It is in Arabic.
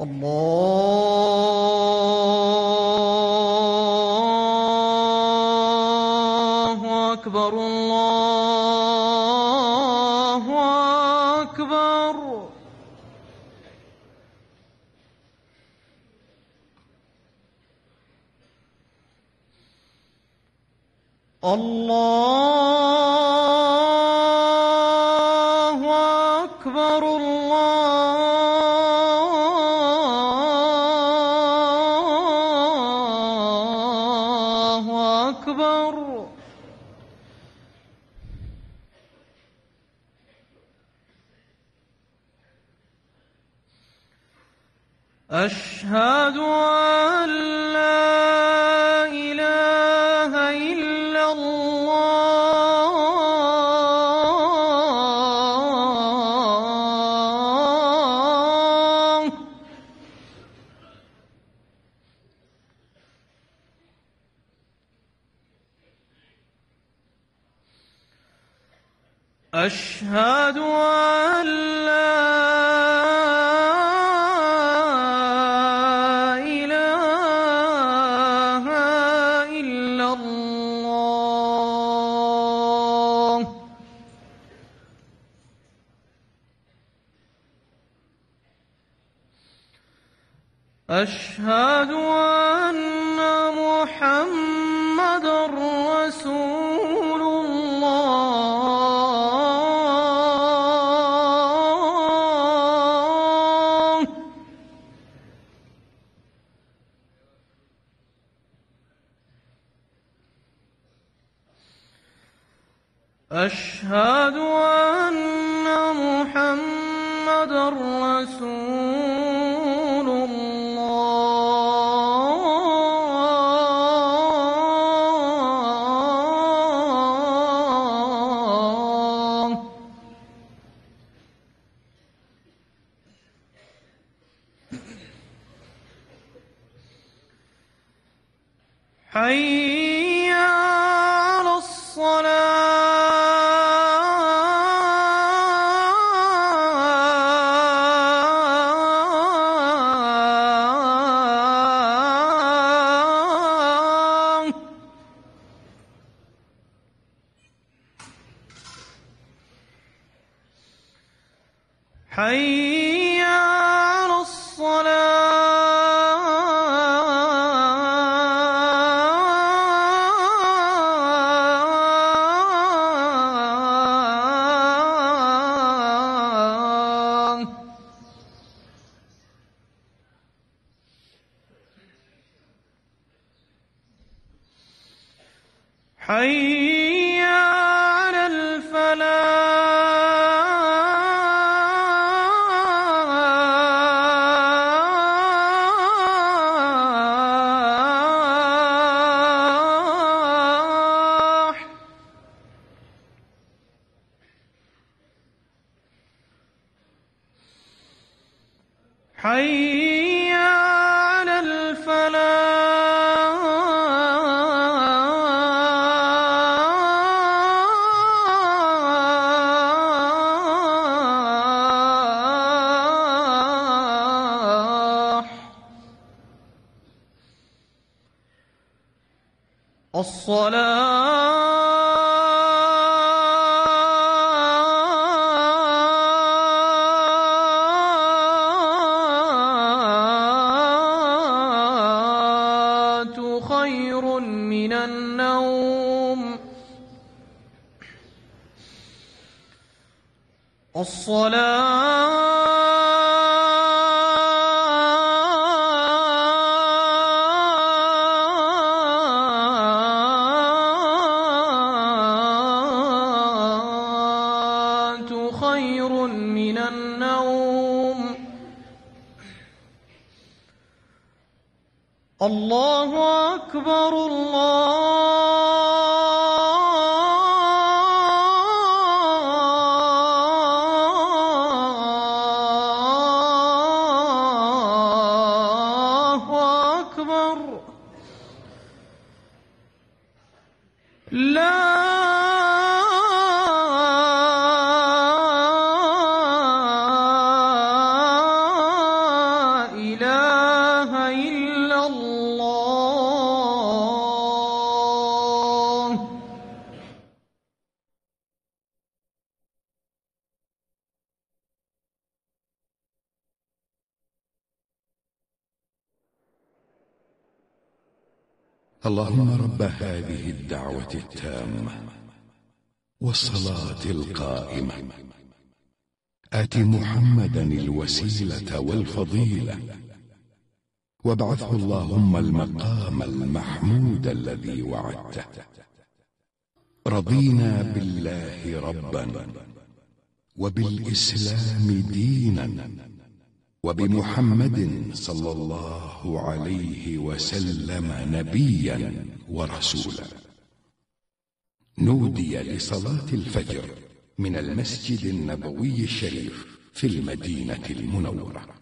الله أكبر الله أكبر. الله أكبر الله أكبر. أشهد أن لا إله إلا الله. أشهد أن لا إله إلا الله. أشهد أن محمدًا رسول الله. أشهد أن محمدًا رسول الله. حي على الصلاة. حي على الصلاة. حي على الفلاح. حي على الفلاح. الصلاة خير من النوم. الصلاة خير من النوم. الله أكبر الله أكبر. لا إله اللهم رب هذه الدعوة التامة والصلاة القائمة آت محمدا الوسيلة والفضيلة وابعثه اللهم المقام المحمود الذي وعدته. رضينا بالله ربا وبالإسلام دينا وبمحمد صلى الله عليه وسلم نبيا ورسولا. نودي لصلاة الفجر من المسجد النبوي الشريف في المدينة المنورة.